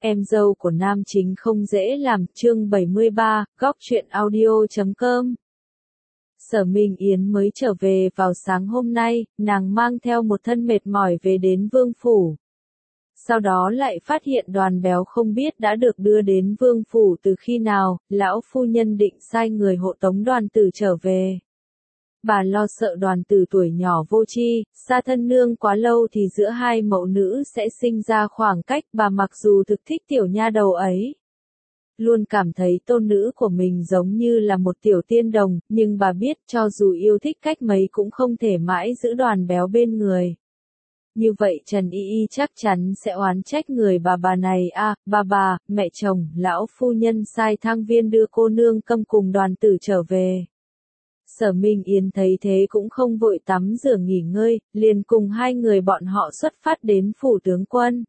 Em dâu của nam chính không dễ làm, chương 73, góc truyện audio.com. Sở Minh Yến mới trở về vào sáng hôm nay, nàng mang theo một thân mệt mỏi về đến Vương Phủ. Sau đó lại phát hiện Đoàn Béo không biết đã được đưa đến Vương Phủ từ khi nào, lão phu nhân định sai người hộ tống Đoàn Tử trở về. Bà lo sợ Đoàn Tử tuổi nhỏ vô tri, xa thân nương quá lâu thì giữa hai mẫu nữ sẽ sinh ra khoảng cách, bà mặc dù thực thích tiểu nha đầu ấy. Luôn cảm thấy tôn nữ của mình giống như là một tiểu tiên đồng, nhưng bà biết cho dù yêu thích cách mấy cũng không thể mãi giữ Đoàn Béo bên người. Như vậy Trần Y Y chắc chắn sẽ oán trách người bà này bà, mẹ chồng, lão phu nhân sai Thang Viên đưa cô nương Câm cùng Đoàn Tử trở về. Sở Minh Yến thấy thế cũng không vội tắm rửa nghỉ ngơi, liền cùng hai người bọn họ xuất phát đến phủ tướng quân.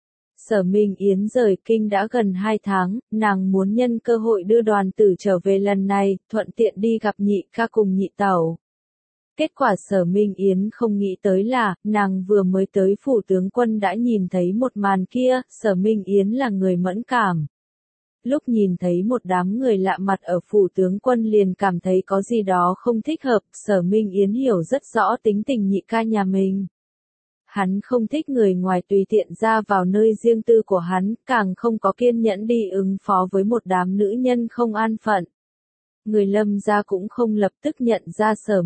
Sở Minh Yến rời kinh đã gần 2 tháng, nàng muốn nhân cơ hội đưa Đoàn Tử trở về lần này, thuận tiện đi gặp nhị ca cùng nhị tẩu. Kết quả Sở Minh Yến không nghĩ tới là, nàng vừa mới tới phủ tướng quân đã nhìn thấy một màn kia, Sở Minh Yến là người mẫn cảm. Lúc nhìn thấy một đám người lạ mặt ở phủ tướng quân liền cảm thấy có gì đó không thích hợp, Sở Minh Yến hiểu rất rõ tính tình nhị ca nhà mình. Hắn không thích người ngoài tùy tiện ra vào nơi riêng tư của hắn, càng không có kiên nhẫn đi ứng phó với một đám nữ nhân không an phận. Người Lâm gia cũng không lập tức nhận ra Sở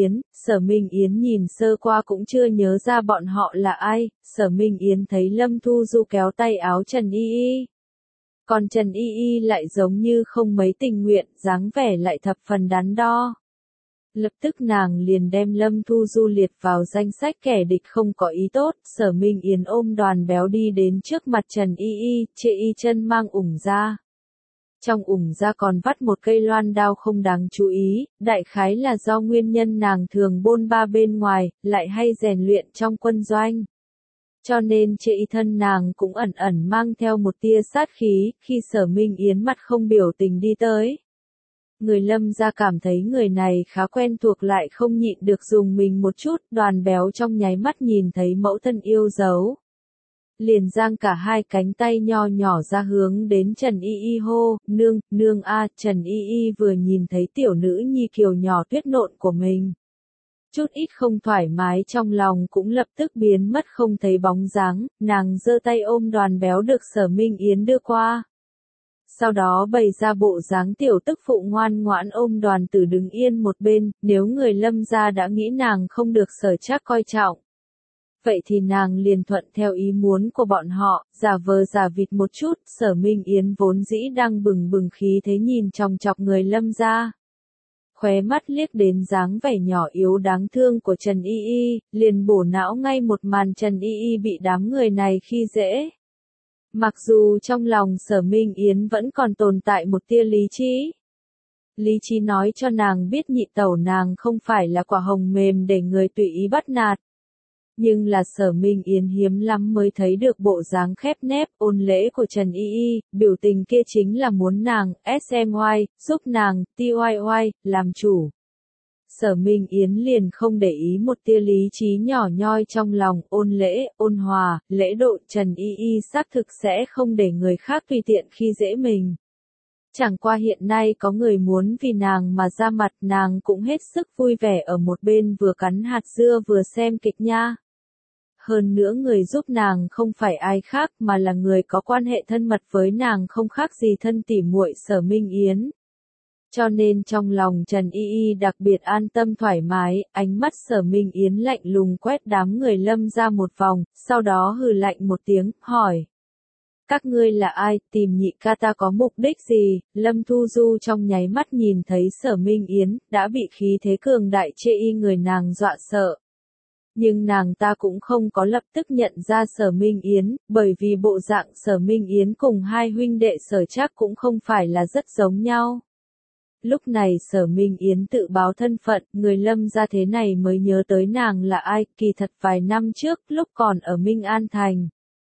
Minh Yến nhìn sơ qua cũng chưa nhớ ra bọn họ là ai, Sở Minh Yến thấy Lâm Thu Du kéo tay áo Trần Y Y. Còn Trần Y Y lại giống như không mấy tình nguyện, dáng vẻ lại thập phần đắn đo. Lập tức nàng liền đem Lâm Thu Du liệt vào danh sách kẻ địch không có ý tốt, Sở Minh Yến ôm Đoàn Béo đi đến trước mặt Trần Y Y, chê y chân mang ủng ra. Trong ủng ra còn vắt một cây loan đao không đáng chú ý, đại khái là do nguyên nhân nàng thường bôn ba bên ngoài, lại hay rèn luyện trong quân doanh. Cho nên chê y thân nàng cũng ẩn ẩn mang theo một tia sát khí, khi Sở Minh Yến mặt không biểu tình đi tới. Người Lâm gia cảm thấy người này khá quen thuộc lại không nhịn được dùng mình một chút, Đoàn Béo trong nháy mắt nhìn thấy mẫu thân yêu dấu. Liền giang cả hai cánh tay nho nhỏ ra hướng đến Trần Y Y hô, nương Trần Y Y vừa nhìn thấy tiểu nữ nhi kiều nhỏ tuyết nộn của mình. Chút ít không thoải mái trong lòng cũng lập tức biến mất không thấy bóng dáng, nàng giơ tay ôm Đoàn Béo được Sở Minh Yến đưa qua. Sau đó bày ra bộ dáng tiểu tức phụ ngoan ngoãn ôm Đoàn Tử đứng yên một bên, nếu người Lâm gia đã nghĩ nàng không được Sở Trác coi trọng. Vậy thì nàng liền thuận theo ý muốn của bọn họ, giả vờ giả vịt một chút, Sở Minh Yến vốn dĩ đang bừng bừng khí thế nhìn chòng chọc người Lâm gia. Khóe mắt liếc đến dáng vẻ nhỏ yếu đáng thương của Trần Y Y, liền bổ não ngay một màn Trần Y Y bị đám người này khi dễ. Mặc dù trong lòng Sở Minh Yến vẫn còn tồn tại một tia lý trí. Lý trí nói cho nàng biết nhị tẩu nàng không phải là quả hồng mềm để người tùy ý bắt nạt. Nhưng là Sở Minh Yến hiếm lắm mới thấy được bộ dáng khép nép, ôn lễ của Trần Y Y, biểu tình kia chính là muốn nàng, SMY, giúp nàng, TYY, làm chủ. Sở Minh Yến liền không để ý một tia lý trí nhỏ nhoi trong lòng, ôn lễ, ôn hòa, lễ độ Trần Y Y xác thực sẽ không để người khác tùy tiện khi dễ mình. Chẳng qua hiện nay có người muốn vì nàng mà ra mặt, nàng cũng hết sức vui vẻ ở một bên vừa cắn hạt dưa vừa xem kịch nha. Hơn nữa người giúp nàng không phải ai khác mà là người có quan hệ thân mật với nàng không khác gì thân tỉ muội Sở Minh Yến. Cho nên trong lòng Trần Y Y đặc biệt an tâm thoải mái, ánh mắt Sở Minh Yến lạnh lùng quét đám người Lâm ra một vòng, sau đó hừ lạnh một tiếng, hỏi. Các ngươi là ai, tìm nhị ca ta có mục đích gì? Lâm Thu Du trong nháy mắt nhìn thấy Sở Minh Yến, đã bị khí thế cường đại chê y người nàng dọa sợ. Nhưng nàng ta cũng không có lập tức nhận ra Sở Minh Yến, bởi vì bộ dạng Sở Minh Yến cùng hai huynh đệ Sở Trác cũng không phải là rất giống nhau. Lúc này Sở Minh Yến tự báo thân phận, người Lâm gia thế này mới nhớ tới nàng là ai, kỳ thật vài năm trước, lúc còn ở Minh An Thành.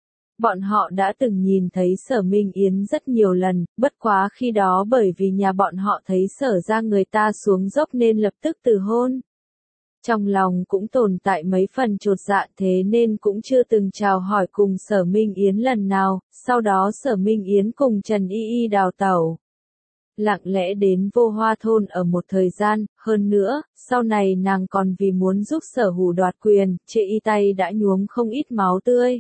Bọn họ đã từng nhìn thấy Sở Minh Yến rất nhiều lần, bất quá khi đó bởi vì nhà bọn họ thấy Sở ra người ta xuống dốc nên lập tức từ hôn. Trong lòng cũng tồn tại mấy phần chột dạ, thế nên cũng chưa từng chào hỏi cùng Sở Minh Yến lần nào, sau đó Sở Minh Yến cùng Trần Y Y đào tẩu. Lặng lẽ đến Vô Hoa thôn ở một thời gian, hơn nữa, sau này nàng còn vì muốn giúp Sở Hủ đoạt quyền, chệ y tay đã nhuốm không ít máu tươi.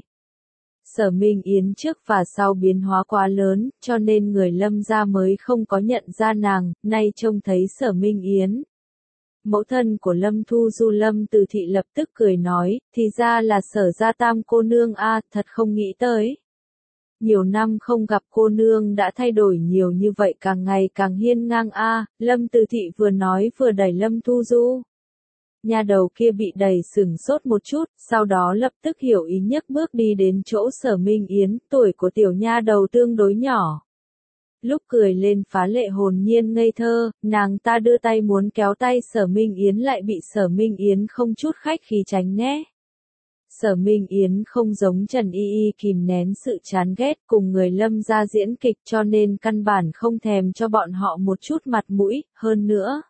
Sở Minh Yến trước và sau biến hóa quá lớn, cho nên người Lâm gia mới không có nhận ra nàng, nay trông thấy Sở Minh Yến. Mẫu thân của Lâm Thu Du Lâm Từ Thị lập tức cười nói, thì ra là Sở gia tam cô nương a, thật không nghĩ tới. Nhiều năm không gặp cô nương đã thay đổi nhiều như vậy, càng ngày càng hiên ngang a. Lâm Từ Thị vừa nói vừa đẩy Lâm Thu Du. Nha đầu kia bị đẩy sửng sốt một chút, sau đó lập tức hiểu ý nhấc bước đi đến chỗ Sở Minh Yến, tuổi của tiểu nha đầu tương đối nhỏ. Lúc cười lên phá lệ hồn nhiên ngây thơ, nàng ta đưa tay muốn kéo tay Sở Minh Yến lại bị Sở Minh Yến không chút khách khí tránh né. Sở Minh Yến không giống Trần Y Y kìm nén sự chán ghét cùng người Lâm gia diễn kịch, cho nên căn bản không thèm cho bọn họ một chút mặt mũi, hơn nữa.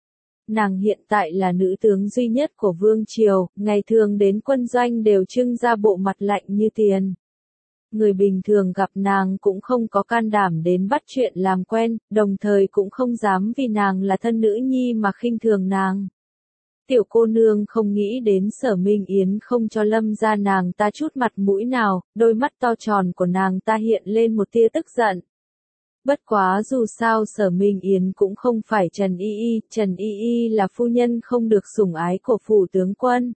Nàng hiện tại là nữ tướng duy nhất của Vương Triều, ngày thường đến quân doanh đều trưng ra bộ mặt lạnh như tiền. Người bình thường gặp nàng cũng không có can đảm đến bắt chuyện làm quen, đồng thời cũng không dám vì nàng là thân nữ nhi mà khinh thường nàng. Tiểu cô nương không nghĩ đến Sở Minh Yến không cho Lâm gia nàng ta chút mặt mũi nào, đôi mắt to tròn của nàng ta hiện lên một tia tức giận. Bất quá dù sao Sở Minh Yến cũng không phải Trần Y Y, Trần Y Y là phu nhân không được sủng ái của phủ tướng quân.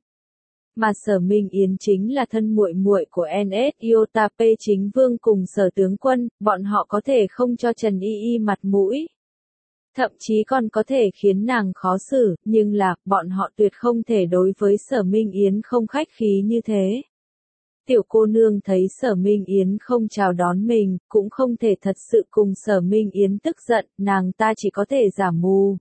Mà Sở Minh Yến chính là thân muội muội của NS Iota P chính vương cùng Sở tướng quân, bọn họ có thể không cho Trần Y Y mặt mũi. Thậm chí còn có thể khiến nàng khó xử, nhưng là, bọn họ tuyệt không thể đối với Sở Minh Yến không khách khí như thế. Tiểu cô nương thấy Sở Minh Yến không chào đón mình, cũng không thể thật sự cùng Sở Minh Yến tức giận, nàng ta chỉ có thể giả mù.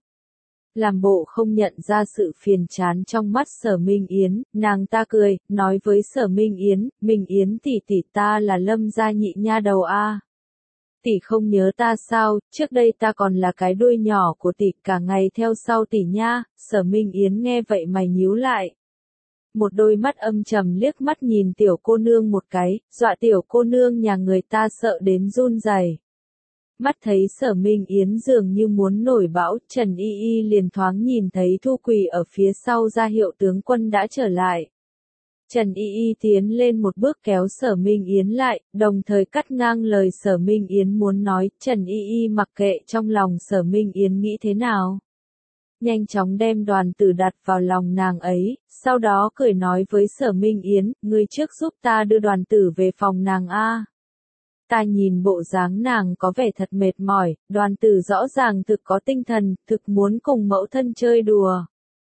Làm bộ không nhận ra sự phiền chán trong mắt Sở Minh Yến, nàng ta cười, nói với Sở Minh Yến tỷ tỷ ta là Lâm gia nhị nha đầu a. Tỷ không nhớ ta sao, trước đây ta còn là cái đuôi nhỏ của tỷ, cả ngày theo sau tỷ nha. Sở Minh Yến nghe vậy mày nhíu lại. Một đôi mắt âm trầm liếc mắt nhìn tiểu cô nương một cái, dọa tiểu cô nương nhà người ta sợ đến run rẩy. Mắt thấy Sở Minh Yến dường như muốn nổi bão, Trần Y Y liền thoáng nhìn thấy Thu Quỳ ở phía sau ra hiệu tướng quân đã trở lại. Trần Y Y tiến lên một bước kéo Sở Minh Yến lại, đồng thời cắt ngang lời Sở Minh Yến muốn nói, Trần Y Y mặc kệ trong lòng Sở Minh Yến nghĩ thế nào. Nhanh chóng đem Đoàn Tử đặt vào lòng nàng ấy, sau đó cười nói với Sở Minh Yến, ngươi trước giúp ta đưa Đoàn Tử về phòng nàng a. Ta nhìn bộ dáng nàng có vẻ thật mệt mỏi, Đoàn Tử rõ ràng thực có tinh thần, thực muốn cùng mẫu thân chơi đùa.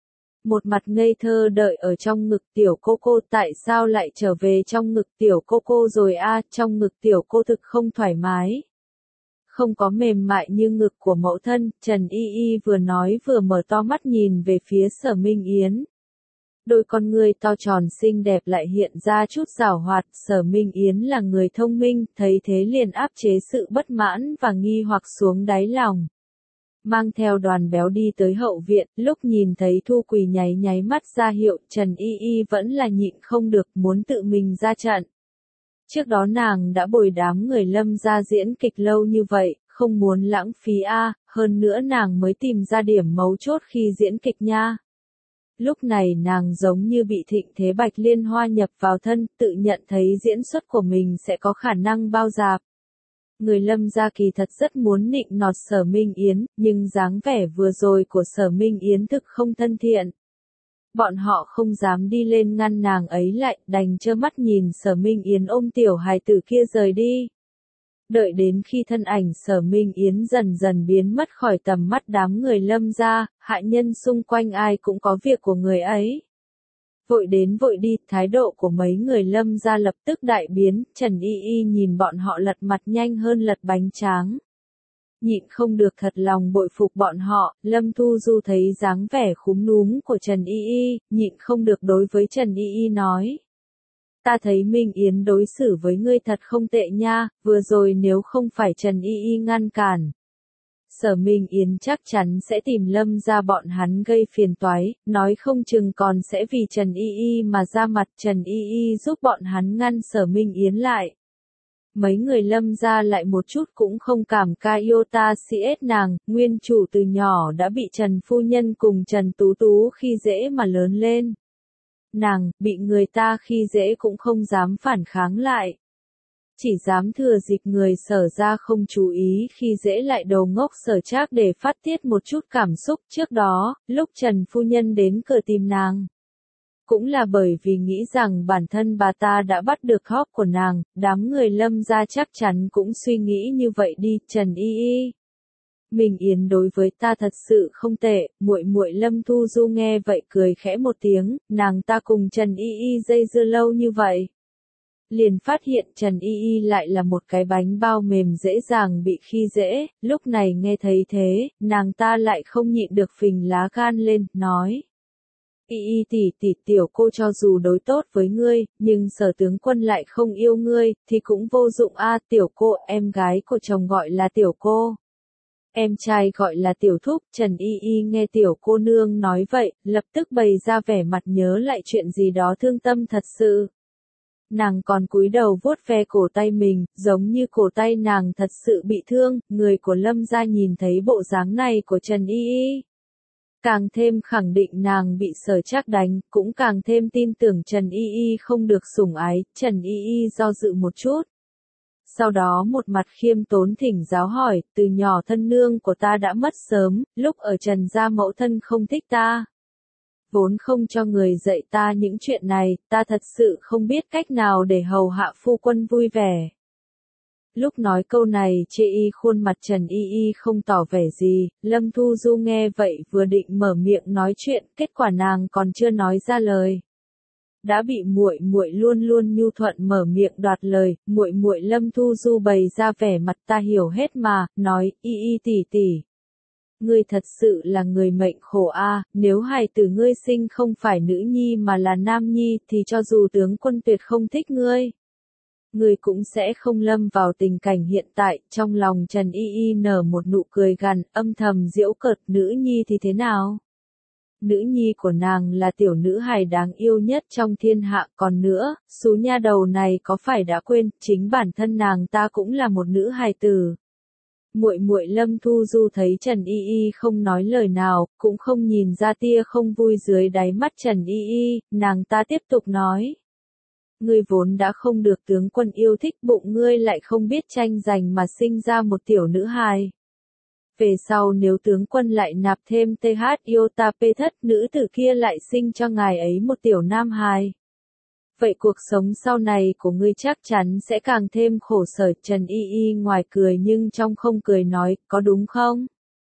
Một mặt ngây thơ đợi ở trong ngực tiểu cô tại sao lại trở về trong ngực tiểu cô rồi a, trong ngực tiểu cô thực không thoải mái. Không có mềm mại như ngực của mẫu thân, Trần Y Y vừa nói vừa mở to mắt nhìn về phía Sở Minh Yến. Đôi con người to tròn xinh đẹp lại hiện ra chút giảo hoạt, Sở Minh Yến là người thông minh, thấy thế liền áp chế sự bất mãn và nghi hoặc xuống đáy lòng. Mang theo Đoàn Béo đi tới hậu viện, lúc nhìn thấy Thu Quỳ nháy mắt ra hiệu, Trần Y Y vẫn là nhịn không được muốn tự mình ra trận. Trước đó nàng đã bồi đám người Lâm gia diễn kịch lâu như vậy, không muốn lãng phí a, hơn nữa nàng mới tìm ra điểm mấu chốt khi diễn kịch nha. Lúc này nàng giống như bị thịnh thế Bạch Liên Hoa nhập vào thân, tự nhận thấy diễn xuất của mình sẽ có khả năng bao dạp. Người Lâm gia kỳ thật rất muốn nịnh nọt Sở Minh Yến, nhưng dáng vẻ vừa rồi của Sở Minh Yến thực không thân thiện. Bọn họ không dám đi lên ngăn nàng ấy lại, đành trơ mắt nhìn Sở Minh Yến ôm tiểu hài tử kia rời đi. Đợi đến khi thân ảnh Sở Minh Yến dần dần biến mất khỏi tầm mắt đám người Lâm gia, hạ nhân xung quanh ai cũng có việc của người ấy. Vội đến vội đi, thái độ của mấy người Lâm gia lập tức đại biến, Trần Y Y nhìn bọn họ lật mặt nhanh hơn lật bánh tráng. Nhịn không được thật lòng bội phục bọn họ, Lâm Thu Du thấy dáng vẻ khúm núm của Trần Y Y, nhịn không được đối với Trần Y Y nói. Ta thấy Minh Yến đối xử với ngươi thật không tệ nha, vừa rồi nếu không phải Trần Y Y ngăn cản. Sở Minh Yến chắc chắn sẽ tìm Lâm gia bọn hắn gây phiền toái, nói không chừng còn sẽ vì Trần Y Y mà ra mặt. Trần Y Y giúp bọn hắn ngăn Sở Minh Yến lại. Mấy người Lâm gia lại một chút cũng không cảm ca iota CS nàng, nguyên chủ từ nhỏ đã bị Trần Phu Nhân cùng Trần Tú Tú khi dễ mà lớn lên. Nàng, bị người ta khi dễ cũng không dám phản kháng lại. Chỉ dám thừa dịp người Sở ra không chú ý khi dễ lại đầu ngốc Sở Trác để phát tiết một chút cảm xúc. Trước đó, lúc Trần Phu Nhân đến cửa tìm nàng, cũng là bởi vì nghĩ rằng bản thân bà ta đã bắt được hóc của nàng, đám người Lâm gia chắc chắn cũng suy nghĩ như vậy đi. Trần Y Y, Minh Yến đối với ta thật sự không tệ. Muội muội Lâm Thu Du nghe vậy cười khẽ một tiếng, nàng ta cùng Trần Y Y dây dưa lâu như vậy, liền phát hiện Trần Y Y lại là một cái bánh bao mềm dễ dàng bị khi dễ. Lúc này nghe thấy thế, nàng ta lại không nhịn được phình lá gan lên, nói: Y Y tỷ, tiểu cô cho dù đối tốt với ngươi, nhưng Sở tướng quân lại không yêu ngươi, thì cũng vô dụng a. Tiểu cô, em gái của chồng gọi là tiểu cô, em trai gọi là tiểu thúc. Trần Y Y nghe tiểu cô nương nói vậy, lập tức bày ra vẻ mặt nhớ lại chuyện gì đó thương tâm thật sự. Nàng còn cúi đầu vuốt ve cổ tay mình, giống như cổ tay nàng thật sự bị thương. Người của Lâm gia nhìn thấy bộ dáng này của Trần Y Y, càng thêm khẳng định nàng bị Sở Trác đánh, cũng càng thêm tin tưởng Trần Y Y không được sủng ái. Trần Y Y do dự một chút, sau đó một mặt khiêm tốn thỉnh giáo hỏi: từ nhỏ thân nương của ta đã mất sớm, lúc ở Trần gia mẫu thân không thích ta, vốn không cho người dạy ta những chuyện này, ta thật sự không biết cách nào để hầu hạ phu quân vui vẻ. Lúc nói câu này chê y khuôn mặt Trần Y Y không tỏ vẻ gì. Lâm Thu Du nghe vậy vừa định mở miệng nói chuyện, kết quả nàng còn chưa nói ra lời, đã bị muội muội luôn luôn nhu thuận mở miệng đoạt lời. Muội muội Lâm Thu Du bày ra vẻ mặt ta hiểu hết mà, nói: Y Y tỷ, ngươi thật sự là người mệnh khổ a, nếu hài tử ngươi sinh không phải nữ nhi mà là nam nhi thì cho dù tướng quân tuyệt không thích ngươi, ngươi cũng sẽ không lâm vào tình cảnh hiện tại. Trong lòng Trần Y Y nở một nụ cười gằn, âm thầm giễu cợt: nữ nhi thì thế nào? Nữ nhi của nàng là tiểu nữ hài đáng yêu nhất trong thiên hạ, còn nữa, xú nha đầu này có phải đã quên, chính bản thân nàng ta cũng là một nữ hài tử. Muội muội Lâm Thu Du thấy Trần Y Y không nói lời nào, cũng không nhìn ra tia không vui dưới đáy mắt Trần Y Y, nàng ta tiếp tục nói: ngươi vốn đã không được tướng quân yêu thích, bụng ngươi lại không biết tranh giành mà sinh ra một tiểu nữ hài. Về sau nếu tướng quân lại nạp thêm TH Iota P thất, nữ tử kia lại sinh cho ngài ấy một tiểu nam hài. Vậy cuộc sống sau này của ngươi chắc chắn sẽ càng thêm khổ sở. Trần Y Y ngoài cười nhưng trong không cười nói: có đúng không?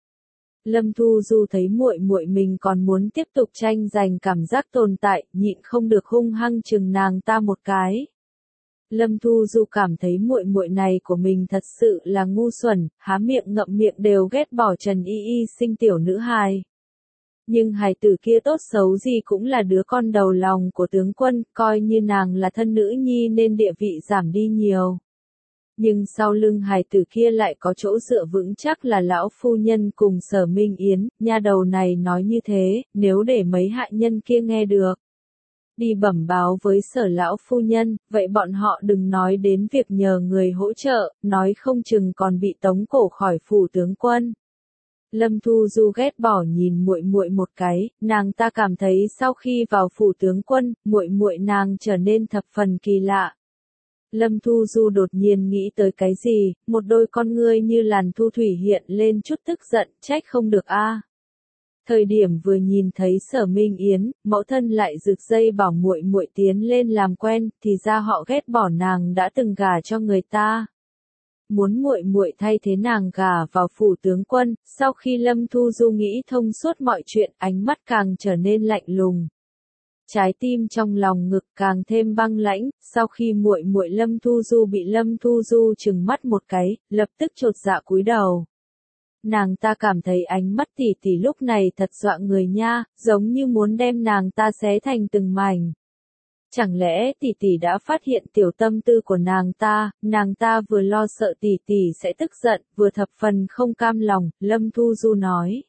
Lâm Thu Du thấy muội muội mình còn muốn tiếp tục tranh giành cảm giác tồn tại, nhịn không được hung hăng chừng nàng ta một cái. Lâm Thu Du cảm thấy muội muội này của mình thật sự là ngu xuẩn, há miệng ngậm miệng đều ghét bỏ Trần Y Y sinh tiểu nữ hài. Nhưng hài tử kia tốt xấu gì cũng là đứa con đầu lòng của tướng quân, coi như nàng là thân nữ nhi nên địa vị giảm đi nhiều. Nhưng sau lưng hài tử kia lại có chỗ dựa vững chắc là lão phu nhân cùng Sở Minh Yến. Nha đầu này nói như thế, nếu để mấy hạ nhân kia nghe được, đi bẩm báo với Sở lão phu nhân, vậy bọn họ đừng nói đến việc nhờ người hỗ trợ, nói không chừng còn bị tống cổ khỏi phủ tướng quân. Lâm Thu Du ghét bỏ nhìn muội muội một cái, nàng ta cảm thấy sau khi vào phủ tướng quân, muội muội nàng trở nên thập phần kỳ lạ. Lâm Thu Du đột nhiên nghĩ tới cái gì, một đôi con ngươi như làn thu thủy hiện lên chút tức giận, trách không được a. Thời điểm vừa nhìn thấy Sở Minh Yến, mẫu thân lại rực dây bảo muội muội tiến lên làm quen, thì ra họ ghét bỏ nàng đã từng gả cho người ta. Muốn muội muội thay thế nàng gả vào phủ tướng quân. Sau khi Lâm Thu Du nghĩ thông suốt mọi chuyện, ánh mắt càng trở nên lạnh lùng. Trái tim trong lòng ngực càng thêm băng lãnh. Sau khi muội muội Lâm Thu Du bị Lâm Thu Du trừng mắt một cái, lập tức chột dạ cúi đầu. Nàng ta cảm thấy ánh mắt tỷ tỷ lúc này thật dọa người nha, giống như muốn đem nàng ta xé thành từng mảnh. Chẳng lẽ tỷ tỷ đã phát hiện tiểu tâm tư của nàng ta vừa lo sợ tỷ tỷ sẽ tức giận, vừa thập phần không cam lòng, Lâm Thu Du nói.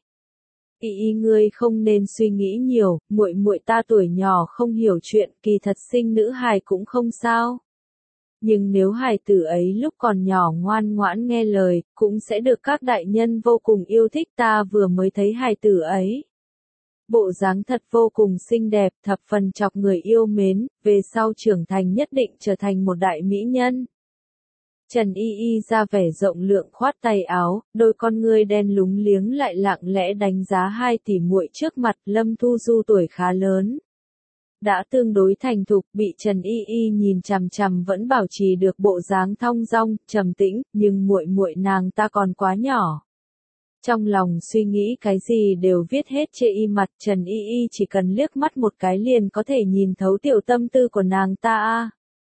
Y ngươi không nên suy nghĩ nhiều, muội muội ta tuổi nhỏ không hiểu chuyện, kỳ thật sinh nữ hài cũng không sao. Nhưng nếu hài tử ấy lúc còn nhỏ ngoan ngoãn nghe lời, cũng sẽ được các đại nhân vô cùng yêu thích. Ta vừa mới thấy hài tử ấy. Bộ dáng thật vô cùng xinh đẹp, thập phần chọc người yêu mến, về sau trưởng thành nhất định trở thành một đại mỹ nhân. Trần Y Y ra vẻ rộng lượng khoát tay áo, đôi con ngươi đen lúng liếng lại lặng lẽ đánh giá hai tỷ muội trước mặt. Lâm Thu Du tuổi khá lớn, đã tương đối thành thục, bị Trần Y Y nhìn chằm chằm vẫn bảo trì được bộ dáng thong dong, trầm tĩnh, nhưng muội muội nàng ta còn quá nhỏ. Trong lòng suy nghĩ cái gì đều viết hết trên y mặt, Trần Y Y chỉ cần liếc mắt một cái liền có thể nhìn thấu tiểu tâm tư của nàng ta.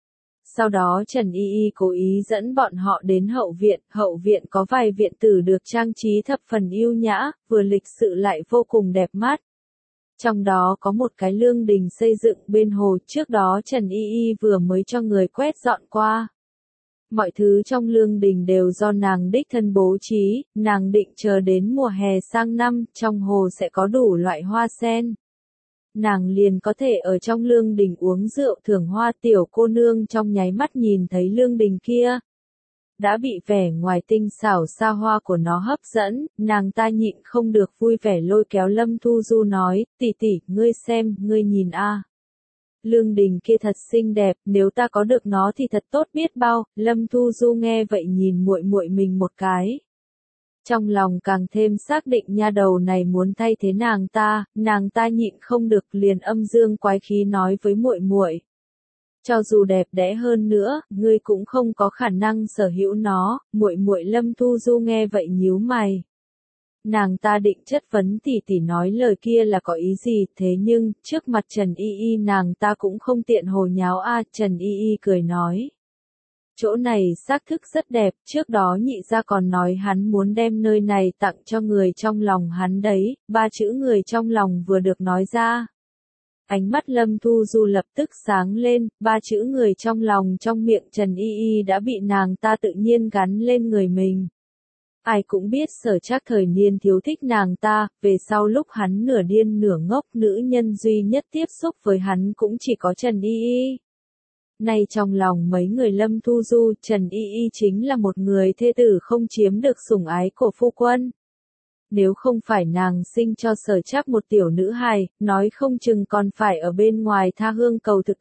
Sau đó Trần Y Y cố ý dẫn bọn họ đến hậu viện có vài viện tử được trang trí thập phần yêu nhã, vừa lịch sự lại vô cùng đẹp mắt. Trong đó có một cái lương đình xây dựng bên hồ, trước đó Trần Y Y vừa mới cho người quét dọn qua. Mọi thứ trong lương đình đều do nàng đích thân bố trí, nàng định chờ đến mùa hè sang năm, trong hồ sẽ có đủ loại hoa sen. Nàng liền có thể ở trong lương đình uống rượu thưởng hoa. Tiểu cô nương trong nháy mắt nhìn thấy lương đình kia. Đã bị vẻ ngoài tinh xảo xa hoa của nó hấp dẫn, nàng ta nhịn không được vui vẻ lôi kéo Lâm Thu Du nói, tỷ tỷ, ngươi xem, ngươi nhìn a. Lương đình kia thật xinh đẹp, nếu ta có được nó thì thật tốt biết bao. Lâm Thu Du nghe vậy nhìn muội muội mình một cái. Trong lòng càng thêm xác định nha đầu này muốn thay thế nàng ta nhịn không được liền âm dương quái khí nói với muội muội. Cho dù đẹp đẽ hơn nữa, ngươi cũng không có khả năng sở hữu nó. Muội muội Lâm Thu Du nghe vậy nhíu mày. Nàng ta định chất vấn tỷ tỷ nói lời kia là có ý gì, thế nhưng, trước mặt Trần Y Y nàng ta cũng không tiện hồ nháo Trần Y Y cười nói. Chỗ này xác thực rất đẹp, trước đó nhị gia còn nói hắn muốn đem nơi này tặng cho người trong lòng hắn đấy, 3 chữ người trong lòng vừa được nói ra. Ánh mắt Lâm Thu Du lập tức sáng lên, 3 chữ người trong lòng trong miệng Trần Y Y đã bị nàng ta tự nhiên gắn lên người mình. Ai cũng biết Sở Trác thời niên thiếu thích nàng ta, về sau lúc hắn nửa điên nửa ngốc, nữ nhân duy nhất tiếp xúc với hắn cũng chỉ có Trần Y Y. Nay trong lòng mấy người Lâm Thu Du, Trần Y Y chính là một người thê tử không chiếm được sủng ái của phu quân. Nếu không phải nàng sinh cho Sở Trác một tiểu nữ hài, nói không chừng còn phải ở bên ngoài tha hương cầu thực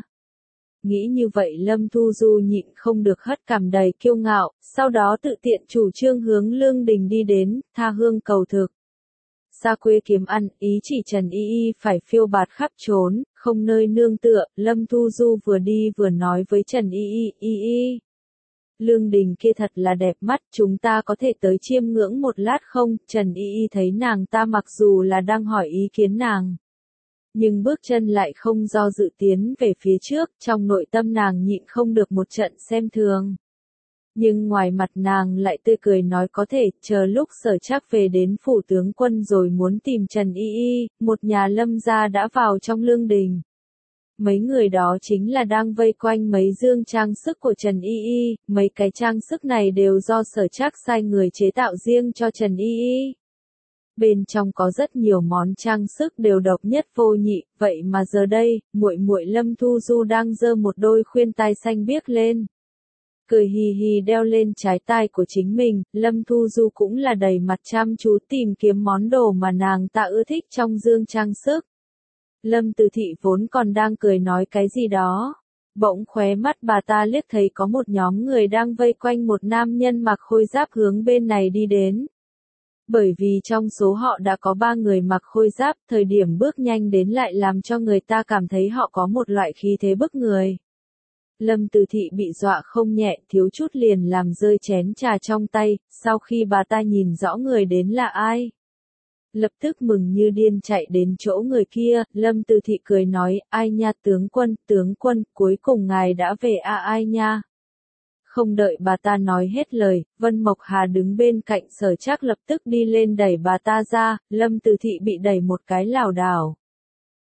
Nghĩ như vậy Lâm Thu Du nhịn không được hất cằm đầy kiêu ngạo, sau đó tự tiện chủ trương hướng lương đình đi đến, tha hương cầu thực. Xa quê kiếm ăn, ý chỉ Trần Y Y phải phiêu bạt khắp trốn, không nơi nương tựa. Lâm Thu Du vừa đi vừa nói với Trần Y Y. Lương đình kia thật là đẹp mắt, chúng ta có thể tới chiêm ngưỡng một lát không? Trần Y Y thấy nàng ta mặc dù là đang hỏi ý kiến nàng, nhưng bước chân lại không do dự tiến về phía trước, trong nội tâm nàng nhịn không được một trận xem thường. Nhưng ngoài mặt nàng lại tươi cười nói có thể, chờ lúc Sở Trác về đến phủ tướng quân rồi muốn tìm Trần Y Y, một nhà Lâm gia đã vào trong lương đình. Mấy người đó chính là đang vây quanh mấy dương trang sức của Trần Y Y, mấy cái trang sức này đều do Sở Trác sai người chế tạo riêng cho Trần Y Y. Bên trong có rất nhiều món trang sức đều độc nhất vô nhị, vậy mà giờ đây, muội muội Lâm Thu Du đang giơ một đôi khuyên tai xanh biếc lên. Cười hì hì đeo lên trái tai của chính mình, Lâm Thu Du cũng là đầy mặt chăm chú tìm kiếm món đồ mà nàng ta ưa thích trong dương trang sức. Lâm Từ Thị vốn còn đang cười nói cái gì đó. Bỗng khóe mắt bà ta liếc thấy có một nhóm người đang vây quanh một nam nhân mặc khôi giáp hướng bên này đi đến. Bởi vì trong số họ đã có 3 người mặc khôi giáp, thời điểm bước nhanh đến lại làm cho người ta cảm thấy họ có một loại khí thế bức người. Lâm Từ Thị bị dọa không nhẹ, thiếu chút liền làm rơi chén trà trong tay, sau khi bà ta nhìn rõ người đến là ai. Lập tức mừng như điên chạy đến chỗ người kia, Lâm Từ Thị cười nói, ai nha tướng quân, cuối cùng ngài đã về ai nha. Không đợi bà ta nói hết lời, Vân Mộc Hà đứng bên cạnh Sở Trác lập tức đi lên đẩy bà ta ra, Lâm Từ Thị bị đẩy một cái lảo đảo.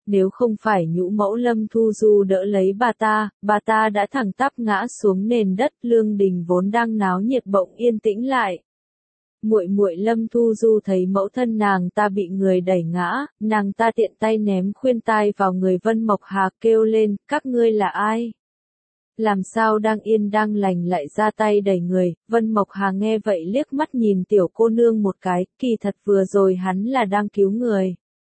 Nếu không phải nhũ mẫu Lâm Thu Du đỡ lấy bà ta đã thẳng tắp ngã xuống nền đất. Lương đình vốn đang náo nhiệt bỗng yên tĩnh lại. Muội muội Lâm Thu Du thấy mẫu thân nàng ta bị người đẩy ngã, nàng ta tiện tay ném khuyên tai vào người Vân Mộc Hà, kêu lên, các ngươi là ai? Làm sao đang yên đang lành lại ra tay đẩy người? Vân Mộc Hà nghe vậy liếc mắt nhìn tiểu cô nương một cái, kỳ thật vừa rồi hắn là đang cứu người.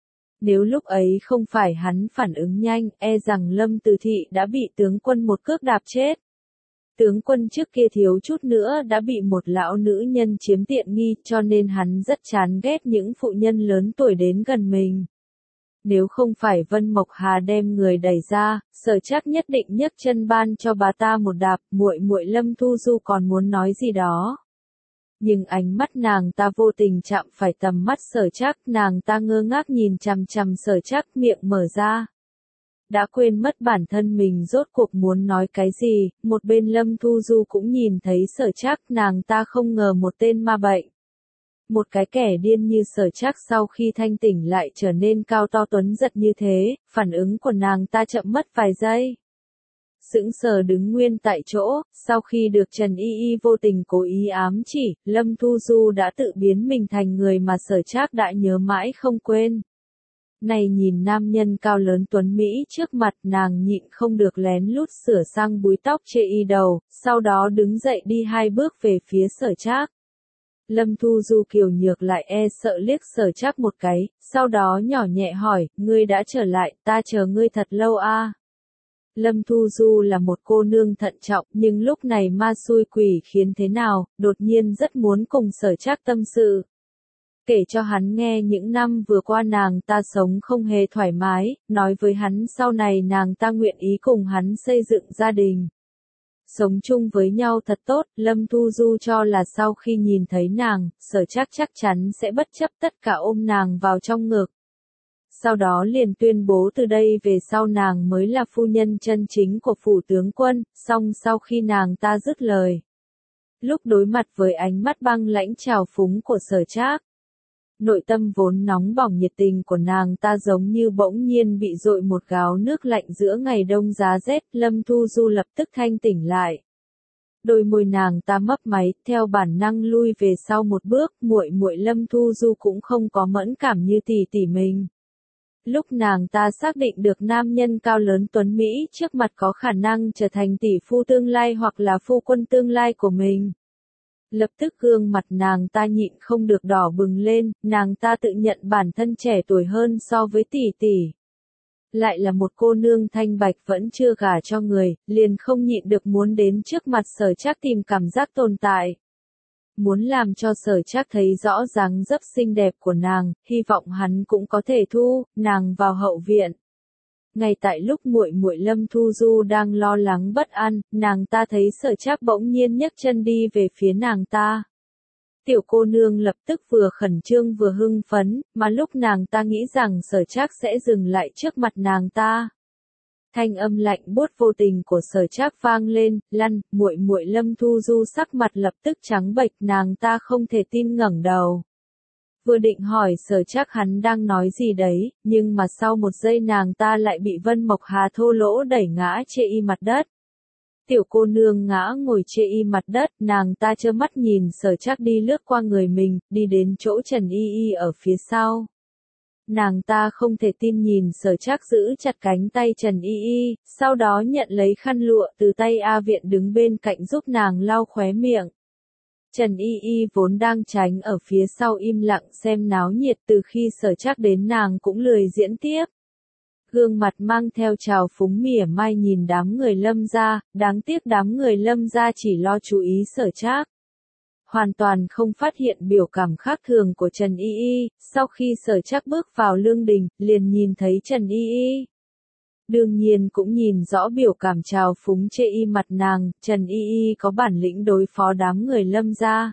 Nếu lúc ấy không phải hắn phản ứng nhanh, e rằng Lâm Từ Thị đã bị tướng quân một cước đạp chết. Tướng quân trước kia thiếu chút nữa đã bị một lão nữ nhân chiếm tiện nghi, cho nên hắn rất chán ghét những phụ nhân lớn tuổi đến gần mình. Nếu không phải Vân Mộc Hà đem người đẩy ra, Sở Trác nhất định nhấc chân ban cho bà ta một đạp. Muội muội Lâm Thu Du còn muốn nói gì đó. Nhưng ánh mắt nàng ta vô tình chạm phải tầm mắt Sở Trác, nàng ta ngơ ngác nhìn chằm chằm Sở Trác, miệng mở ra. Đã quên mất bản thân mình rốt cuộc muốn nói cái gì. Một bên Lâm Thu Du cũng nhìn thấy Sở Trác, nàng ta không ngờ một tên ma bệnh. Một cái kẻ điên như Sở Trác sau khi thanh tỉnh lại trở nên cao to tuấn giật như thế, phản ứng của nàng ta chậm mất vài giây. Sững sờ đứng nguyên tại chỗ, sau khi được Trần Y Y vô tình cố ý ám chỉ, Lâm Thu Du đã tự biến mình thành người mà Sở Trác đã nhớ mãi không quên. Này nhìn nam nhân cao lớn tuấn Mỹ trước mặt, nàng nhịn không được lén lút sửa sang búi tóc chê y đầu, sau đó đứng dậy đi 2 bước về phía Sở Trác. Lâm Thu Du kiều nhược lại e sợ liếc Sở Trác một cái, sau đó nhỏ nhẹ hỏi, ngươi đã trở lại, ta chờ ngươi thật lâu a. Lâm Thu Du là một cô nương thận trọng, nhưng lúc này ma xui quỷ khiến thế nào, đột nhiên rất muốn cùng Sở Trác tâm sự. Kể cho hắn nghe những năm vừa qua nàng ta sống không hề thoải mái, nói với hắn sau này nàng ta nguyện ý cùng hắn xây dựng gia đình. Sống chung với nhau thật tốt. Lâm Thu Du cho là sau khi nhìn thấy nàng, Sở Trác chắc chắn sẽ bất chấp tất cả ôm nàng vào trong ngực. Sau đó liền tuyên bố từ đây về sau nàng mới là phu nhân chân chính của phủ tướng quân. Song sau khi nàng ta dứt lời, lúc đối mặt với ánh mắt băng lãnh trào phúng của Sở Trác, nội tâm vốn nóng bỏng nhiệt tình của nàng ta giống như bỗng nhiên bị dội một gáo nước lạnh giữa ngày đông giá rét. Lâm Thu Du lập tức thanh tỉnh lại. Đôi môi nàng ta mấp máy, theo bản năng lui về sau một bước. Muội muội Lâm Thu Du cũng không có mẫn cảm như tỷ tỷ mình. Lúc nàng ta xác định được nam nhân cao lớn tuấn Mỹ trước mặt có khả năng trở thành tỷ phu tương lai hoặc là phu quân tương lai của mình, lập tức gương mặt nàng ta nhịn không được đỏ bừng lên. Nàng ta tự nhận bản thân trẻ tuổi hơn so với tỷ tỷ. Lại là một cô nương thanh bạch vẫn chưa gả cho người, liền không nhịn được muốn đến trước mặt Sở Trác tìm cảm giác tồn tại. Muốn làm cho Sở Trác thấy rõ dáng dấp xinh đẹp của nàng, hy vọng hắn cũng có thể thu nàng vào hậu viện. Ngay tại lúc muội muội Lâm Thu Du đang lo lắng bất an, nàng ta thấy Sở Trác bỗng nhiên nhấc chân đi về phía nàng ta. Tiểu cô nương lập tức vừa khẩn trương vừa hưng phấn, mà lúc nàng ta nghĩ rằng Sở Trác sẽ dừng lại trước mặt nàng ta. Thanh âm lạnh buốt vô tình của Sở Trác vang lên, lăn. Muội muội Lâm Thu Du sắc mặt lập tức trắng bệch, nàng ta không thể tin ngẩng đầu. Vừa định hỏi Sở Trác hắn đang nói gì đấy, nhưng mà sau một giây nàng ta lại bị Vân Mộc Hà thô lỗ đẩy ngã chê y mặt đất. Tiểu cô nương ngã ngồi chê y mặt đất, nàng ta trơ mắt nhìn Sở Trác đi lướt qua người mình, đi đến chỗ Trần Y Y ở phía sau. Nàng ta không thể tin nhìn Sở Trác giữ chặt cánh tay Trần Y Y, sau đó nhận lấy khăn lụa từ tay A Viện đứng bên cạnh giúp nàng lau khóe miệng. Trần Y Y vốn đang tránh ở phía sau im lặng xem náo nhiệt, từ khi Sở Trác đến nàng cũng lười diễn tiếp. Gương mặt mang theo trào phúng mỉa mai nhìn đám người Lâm gia, đáng tiếc đám người Lâm gia chỉ lo chú ý Sở Trác. Hoàn toàn không phát hiện biểu cảm khác thường của Trần Y Y. Sau khi Sở Trác bước vào lương đình, liền nhìn thấy Trần Y Y. Đương nhiên cũng nhìn rõ biểu cảm trào phúng chê y mặt nàng. Trần Y Y có bản lĩnh đối phó đám người Lâm gia.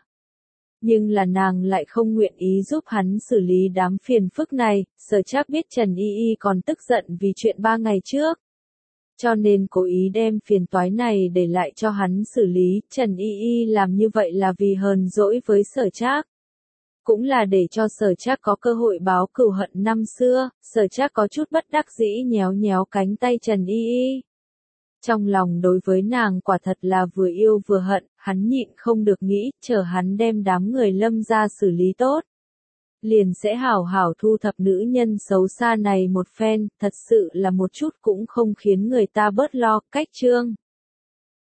Nhưng là nàng lại không nguyện ý giúp hắn xử lý đám phiền phức này. Sở Trác biết Trần Y Y còn tức giận vì chuyện 3 ngày trước, cho nên cố ý đem phiền toái này để lại cho hắn xử lý. Trần Y Y làm như vậy là vì hờn dỗi với Sở Trác. Cũng là để cho Sở Trác có cơ hội báo cừu hận năm xưa, Sở Trác có chút bất đắc dĩ nhéo nhéo cánh tay Trần Y Y. Trong lòng đối với nàng quả thật là vừa yêu vừa hận, hắn nhịn không được nghĩ, chờ hắn đem đám người Lâm ra xử lý tốt. Liền sẽ hảo hảo thu thập nữ nhân xấu xa này một phen, thật sự là một chút cũng không khiến người ta bớt lo, cách chương.